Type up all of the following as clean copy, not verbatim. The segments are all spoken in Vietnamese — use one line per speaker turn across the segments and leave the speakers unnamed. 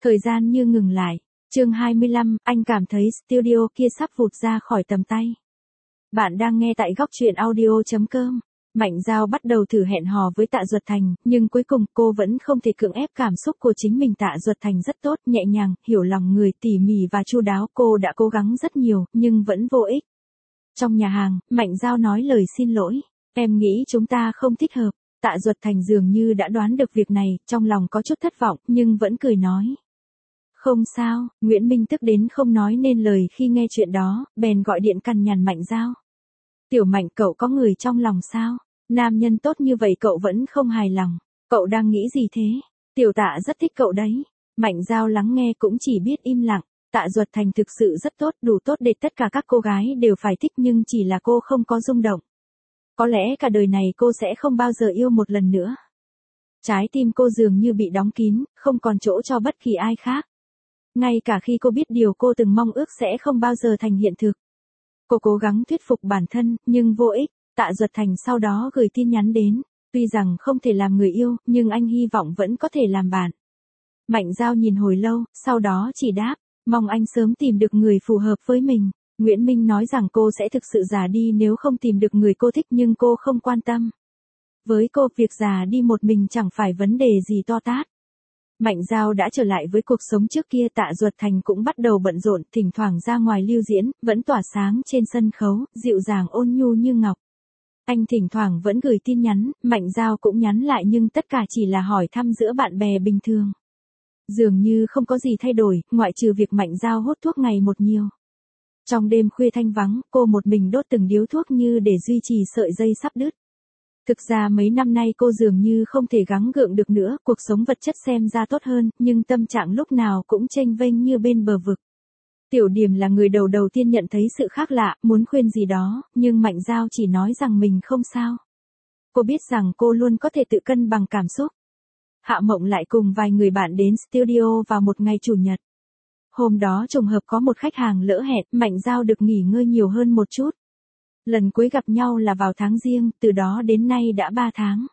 Thời gian như ngừng lại. Chương 25, anh cảm thấy studio kia sắp vụt ra khỏi tầm tay. Bạn đang nghe tại góc truyện audio.com. Mạnh Giao bắt đầu thử hẹn hò với Tạ Duật Thành, nhưng cuối cùng cô vẫn không thể cưỡng ép cảm xúc của chính mình. Tạ Duật Thành rất tốt, nhẹ nhàng, hiểu lòng người, tỉ mỉ và chu đáo. Cô đã cố gắng rất nhiều, nhưng vẫn vô ích. Trong nhà hàng, Mạnh Giao nói lời xin lỗi. Em nghĩ chúng ta không thích hợp. Tạ Duật Thành dường như đã đoán được việc này, trong lòng có chút thất vọng, nhưng vẫn cười nói. Không sao, Nguyễn Minh tức đến không nói nên lời khi nghe chuyện đó, bèn gọi điện cằn nhằn Mạnh Giao. Tiểu Mạnh, cậu có người trong lòng sao? Nam nhân tốt như vậy cậu vẫn không hài lòng. Cậu đang nghĩ gì thế? Tiểu Tạ rất thích cậu đấy. Mạnh Giao lắng nghe cũng chỉ biết im lặng. Tạ Duật Thành thực sự rất tốt, đủ tốt để tất cả các cô gái đều phải thích, nhưng chỉ là cô không có rung động. Có lẽ cả đời này cô sẽ không bao giờ yêu một lần nữa. Trái tim cô dường như bị đóng kín, không còn chỗ cho bất kỳ ai khác. Ngay cả khi cô biết điều cô từng mong ước sẽ không bao giờ thành hiện thực. Cô cố gắng thuyết phục bản thân, nhưng vô ích. Tạ Duật Thành sau đó gửi tin nhắn đến. Tuy rằng không thể làm người yêu, nhưng anh hy vọng vẫn có thể làm bạn. Mạnh Giao nhìn hồi lâu, sau đó chỉ đáp, mong anh sớm tìm được người phù hợp với mình. Nguyễn Minh nói rằng cô sẽ thực sự già đi nếu không tìm được người cô thích, nhưng cô không quan tâm. Với cô, việc già đi một mình chẳng phải vấn đề gì to tát. Mạnh Giao đã trở lại với cuộc sống trước kia. Tạ Duật Thành cũng bắt đầu bận rộn, thỉnh thoảng ra ngoài lưu diễn, vẫn tỏa sáng trên sân khấu, dịu dàng ôn nhu như ngọc. Anh thỉnh thoảng vẫn gửi tin nhắn, Mạnh Giao cũng nhắn lại, nhưng tất cả chỉ là hỏi thăm giữa bạn bè bình thường. Dường như không có gì thay đổi, ngoại trừ việc Mạnh Giao hút thuốc ngày một nhiều. Trong đêm khuya thanh vắng, cô một mình đốt từng điếu thuốc như để duy trì sợi dây sắp đứt. Thực ra mấy năm nay cô dường như không thể gắng gượng được nữa, cuộc sống vật chất xem ra tốt hơn, nhưng tâm trạng lúc nào cũng chênh vênh như bên bờ vực. Tiểu Điềm là người đầu tiên nhận thấy sự khác lạ, muốn khuyên gì đó, nhưng Mạnh Giao chỉ nói rằng mình không sao. Cô biết rằng cô luôn có thể tự cân bằng cảm xúc. Hạ Mộng lại cùng vài người bạn đến studio vào một ngày chủ nhật. Hôm đó trùng hợp có một khách hàng lỡ hẹn, Mạnh Giao được nghỉ ngơi nhiều hơn một chút. Lần cuối gặp nhau là vào tháng Giêng, từ đó đến nay đã 3 tháng.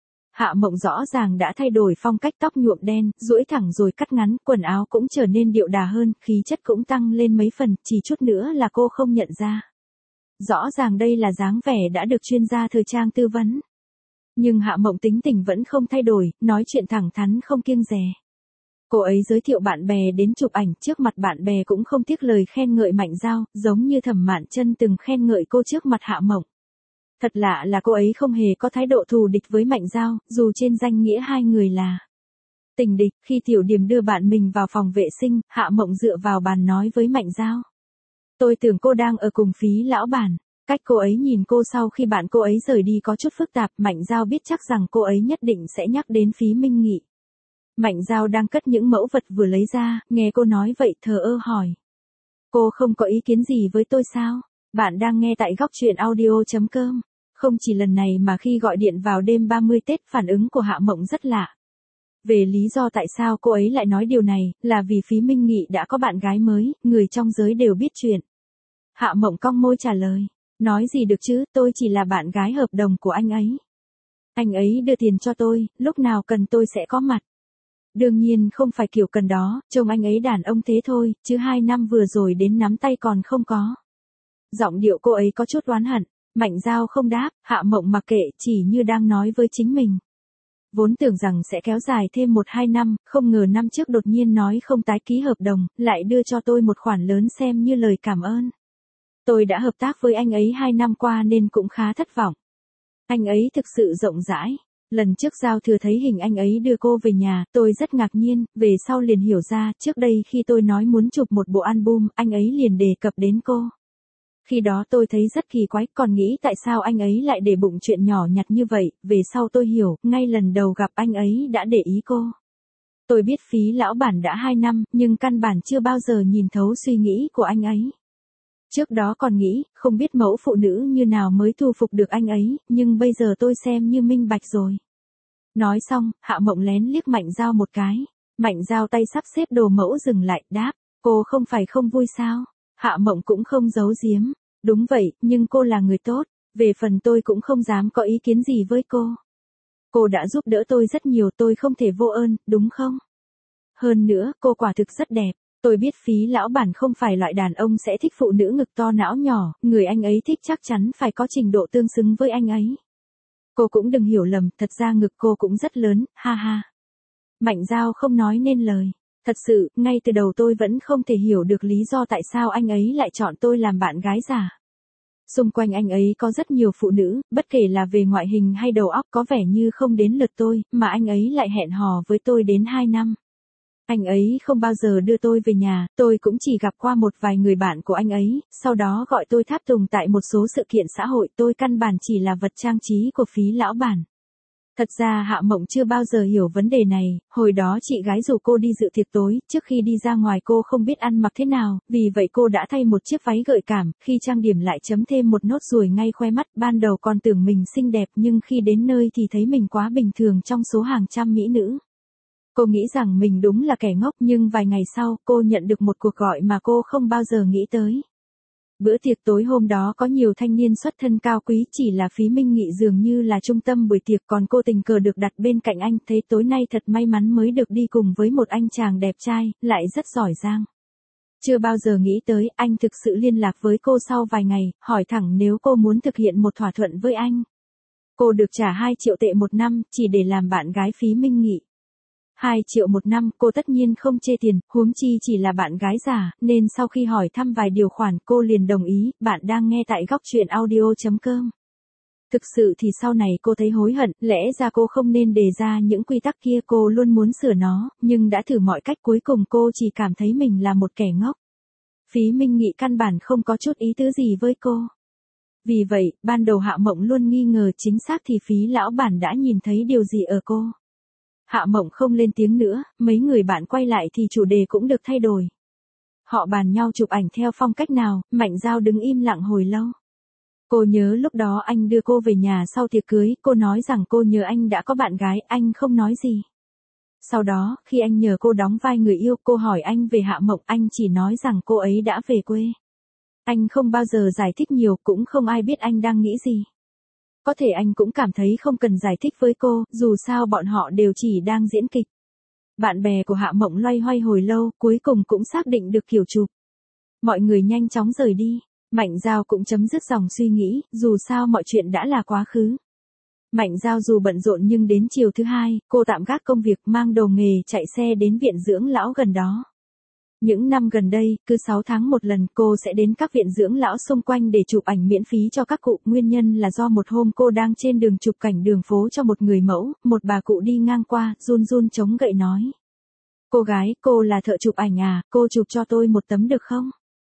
Hạ Mộng rõ ràng đã thay đổi phong cách, tóc nhuộm đen, duỗi thẳng rồi cắt ngắn, quần áo cũng trở nên điệu đà hơn, khí chất cũng tăng lên mấy phần, chỉ chút nữa là cô không nhận ra. Rõ ràng đây là dáng vẻ đã được chuyên gia thời trang tư vấn. Nhưng Hạ Mộng tính tình vẫn không thay đổi, nói chuyện thẳng thắn không kiêng dè. Cô ấy giới thiệu bạn bè đến chụp ảnh, trước mặt bạn bè cũng không tiếc lời khen ngợi Mạnh Giao, giống như Thẩm Mạn Chân từng khen ngợi cô trước mặt Hạ Mộng. Thật lạ là cô ấy không hề có thái độ thù địch với Mạnh Giao, dù trên danh nghĩa hai người là tình địch. Khi Tiểu Điềm đưa bạn mình vào phòng vệ sinh, Hạ Mộng dựa vào bàn nói với Mạnh Giao. Tôi tưởng cô đang ở cùng Phí lão bản. Cách cô ấy nhìn cô sau khi bạn cô ấy rời đi có chút phức tạp, Mạnh Giao biết chắc rằng cô ấy nhất định sẽ nhắc đến Phí Minh Nghị. Mạnh Giao đang cất những mẫu vật vừa lấy ra, nghe cô nói vậy thờ ơ hỏi. Cô không có ý kiến gì với tôi sao? Bạn đang nghe tại góc truyện audio.com. Không chỉ lần này mà khi gọi điện vào đêm 30 Tết, phản ứng của Hạ Mộng rất lạ. Về lý do tại sao cô ấy lại nói điều này, là vì Phí Minh Nghị đã có bạn gái mới, người trong giới đều biết chuyện. Hạ Mộng cong môi trả lời. Nói gì được chứ, tôi chỉ là bạn gái hợp đồng của anh ấy. Anh ấy đưa tiền cho tôi, lúc nào cần tôi sẽ có mặt. Đương nhiên không phải kiểu cần đó, trông anh ấy đàn ông thế thôi, chứ 2 năm vừa rồi đến nắm tay còn không có. Giọng điệu cô ấy có chút oán hận. Mạnh Giao không đáp, Hạ Mộng mặc kệ, chỉ như đang nói với chính mình. Vốn tưởng rằng sẽ kéo dài thêm 1-2 năm, không ngờ năm trước đột nhiên nói không tái ký hợp đồng, lại đưa cho tôi một khoản lớn xem như lời cảm ơn. Tôi đã hợp tác với anh ấy 2 năm qua nên cũng khá thất vọng. Anh ấy thực sự rộng rãi. Lần trước Giao Thừa thấy hình anh ấy đưa cô về nhà, tôi rất ngạc nhiên, về sau liền hiểu ra, trước đây khi tôi nói muốn chụp một bộ album, anh ấy liền đề cập đến cô. Khi đó tôi thấy rất kỳ quái, còn nghĩ tại sao anh ấy lại để bụng chuyện nhỏ nhặt như vậy, về sau tôi hiểu, ngay lần đầu gặp anh ấy đã để ý cô. Tôi biết Phí lão bản đã 2 năm, nhưng căn bản chưa bao giờ nhìn thấu suy nghĩ của anh ấy. Trước đó còn nghĩ, không biết mẫu phụ nữ như nào mới thu phục được anh ấy, nhưng bây giờ tôi xem như minh bạch rồi. Nói xong, Hạ Mộng lén liếc Mạnh Giao một cái. Mạnh Giao tay sắp xếp đồ mẫu dừng lại, đáp, cô không phải không vui sao? Hạ Mộng cũng không giấu giếm. Đúng vậy, nhưng cô là người tốt, về phần tôi cũng không dám có ý kiến gì với cô. Cô đã giúp đỡ tôi rất nhiều, tôi không thể vô ơn, đúng không? hơn nữa, cô quả thực rất đẹp. Tôi biết Phí lão bản không phải loại đàn ông sẽ thích phụ nữ ngực to não nhỏ, người anh ấy thích chắc chắn phải có trình độ tương xứng với anh ấy. Cô cũng đừng hiểu lầm, thật ra ngực cô cũng rất lớn, ha ha. Mạnh Dao không nói nên lời. Thật sự, ngay từ đầu tôi vẫn không thể hiểu được lý do tại sao anh ấy lại chọn tôi làm bạn gái giả. Xung quanh anh ấy có rất nhiều phụ nữ, bất kể là về ngoại hình hay đầu óc có vẻ như không đến lượt tôi, mà anh ấy lại hẹn hò với tôi đến 2 năm. Anh ấy không bao giờ đưa tôi về nhà, tôi cũng chỉ gặp qua một vài người bạn của anh ấy, sau đó gọi tôi tháp tùng tại một số sự kiện xã hội, tôi căn bản chỉ là vật trang trí của Phí lão bản. Thật ra Hạ Mộng chưa bao giờ hiểu vấn đề này, hồi đó chị gái rủ cô đi dự tiệc tối, trước khi đi ra ngoài cô không biết ăn mặc thế nào, vì vậy cô đã thay một chiếc váy gợi cảm, khi trang điểm lại chấm thêm một nốt ruồi ngay khoe mắt, ban đầu còn tưởng mình xinh đẹp nhưng khi đến nơi thì thấy mình quá bình thường trong số hàng trăm mỹ nữ. Cô nghĩ rằng mình đúng là kẻ ngốc nhưng vài ngày sau cô nhận được một cuộc gọi mà cô không bao giờ nghĩ tới. Bữa tiệc tối hôm đó có nhiều thanh niên xuất thân cao quý, chỉ là Phí Minh Nghị dường như là trung tâm buổi tiệc, còn cô tình cờ được đặt bên cạnh anh, thấy tối nay thật may mắn mới được đi cùng với một anh chàng đẹp trai, lại rất giỏi giang. Chưa bao giờ nghĩ tới, anh thực sự liên lạc với cô sau vài ngày, hỏi thẳng nếu cô muốn thực hiện một thỏa thuận với anh. Cô được trả 2 triệu tệ một năm, chỉ để làm bạn gái Phí Minh Nghị. 2 triệu một năm, cô tất nhiên không chê tiền, huống chi chỉ là bạn gái giả, nên sau khi hỏi thăm vài điều khoản cô liền đồng ý. Bạn đang nghe tại góc truyện audio.com. Thực sự thì sau này cô thấy hối hận, lẽ ra cô không nên đề ra những quy tắc kia, cô luôn muốn sửa nó, nhưng đã thử mọi cách cuối cùng cô chỉ cảm thấy mình là một kẻ ngốc. Phí Minh Nghị căn bản không có chút ý tứ gì với cô. Vì vậy, ban đầu Hạ Mộng luôn nghi ngờ chính xác thì Phí lão bản đã nhìn thấy điều gì ở cô. Hạ Mộng không lên tiếng nữa, mấy người bạn quay lại thì chủ đề cũng được thay đổi. Họ bàn nhau chụp ảnh theo phong cách nào, Mạnh Dao đứng im lặng hồi lâu. Cô nhớ lúc đó anh đưa cô về nhà sau tiệc cưới, cô nói rằng cô nhớ anh đã có bạn gái, anh không nói gì. Sau đó, khi anh nhờ cô đóng vai người yêu, cô hỏi anh về Hạ Mộng, anh chỉ nói rằng cô ấy đã về quê. Anh không bao giờ giải thích nhiều, cũng không ai biết anh đang nghĩ gì. Có thể anh cũng cảm thấy không cần giải thích với cô, dù sao bọn họ đều chỉ đang diễn kịch. Bạn bè của Hạ Mộng loay hoay hồi lâu, cuối cùng cũng xác định được kiểu chụp. Mọi người nhanh chóng rời đi. Mạnh Dao cũng chấm dứt dòng suy nghĩ, dù sao mọi chuyện đã là quá khứ. Mạnh Dao dù bận rộn nhưng đến chiều thứ hai, cô tạm gác công việc mang đồ nghề chạy xe đến viện dưỡng lão gần đó. Những năm gần đây, cứ 6 tháng một lần cô sẽ đến các viện dưỡng lão xung quanh để chụp ảnh miễn phí cho các cụ. Nguyên nhân là do một hôm cô đang trên đường chụp cảnh đường phố cho một người mẫu, một bà cụ đi ngang qua, run run chống gậy nói. Cô gái, cô là thợ chụp ảnh à, cô chụp cho tôi một tấm được không?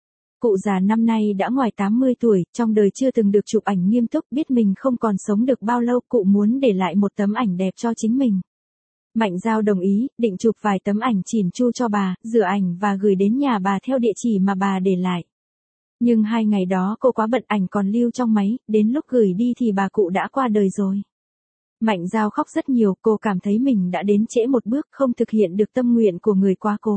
Cụ già năm nay đã ngoài 80 tuổi, trong đời chưa từng được chụp ảnh nghiêm túc, biết mình không còn sống được bao lâu, cụ muốn để lại một tấm ảnh đẹp cho chính mình. Mạnh Dao đồng ý, định chụp vài tấm ảnh chỉn chu cho bà, rửa ảnh và gửi đến nhà bà theo địa chỉ mà bà để lại. Nhưng 2 ngày đó cô quá bận, ảnh còn lưu trong máy, đến lúc gửi đi thì bà cụ đã qua đời rồi. Mạnh Dao khóc rất nhiều, cô cảm thấy mình đã đến trễ một bước, không thực hiện được tâm nguyện của người quá cố.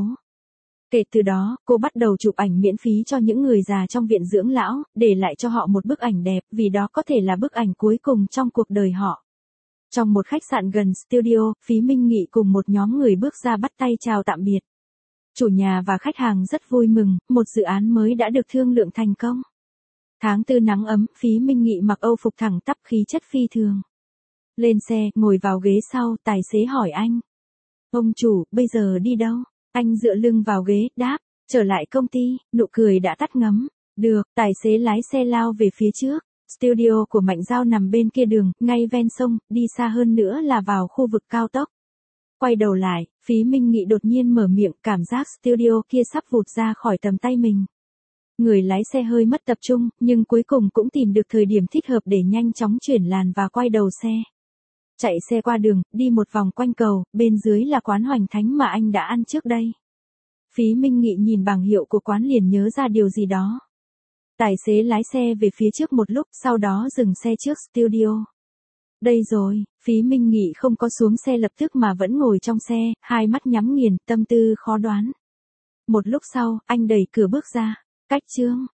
Kể từ đó, cô bắt đầu chụp ảnh miễn phí cho những người già trong viện dưỡng lão, để lại cho họ một bức ảnh đẹp, vì đó có thể là bức ảnh cuối cùng trong cuộc đời họ. Trong một khách sạn gần studio, Phí Minh Nghị cùng một nhóm người bước ra bắt tay chào tạm biệt. Chủ nhà và khách hàng rất vui mừng, một dự án mới đã được thương lượng thành công. Tháng 4 nắng ấm, Phí Minh Nghị mặc âu phục thẳng tắp khí chất phi thường. Lên xe, ngồi vào ghế sau, tài xế hỏi anh. Ông chủ, bây giờ đi đâu? Anh dựa lưng vào ghế, đáp, trở lại công ty, nụ cười đã tắt ngấm. Được, tài xế lái xe lao về phía trước. Studio của Mạnh Dao nằm bên kia đường, ngay ven sông, đi xa hơn nữa là vào khu vực cao tốc. Quay đầu lại, Phí Minh Nghị đột nhiên mở miệng, cảm giác studio kia sắp vụt ra khỏi tầm tay mình. Người lái xe hơi mất tập trung, nhưng cuối cùng cũng tìm được thời điểm thích hợp để nhanh chóng chuyển làn và quay đầu xe. Chạy xe qua đường, đi một vòng quanh cầu, bên dưới là quán Hoành Thánh mà anh đã ăn trước đây. Phí Minh Nghị nhìn bảng hiệu của quán liền nhớ ra điều gì đó. Tài xế lái xe về phía trước một lúc, sau đó dừng xe trước studio. Đây rồi, Phí Minh Nghị không có xuống xe lập tức mà vẫn ngồi trong xe, hai mắt nhắm nghiền, tâm tư khó đoán. Một lúc sau, anh đẩy cửa bước ra. Cách chương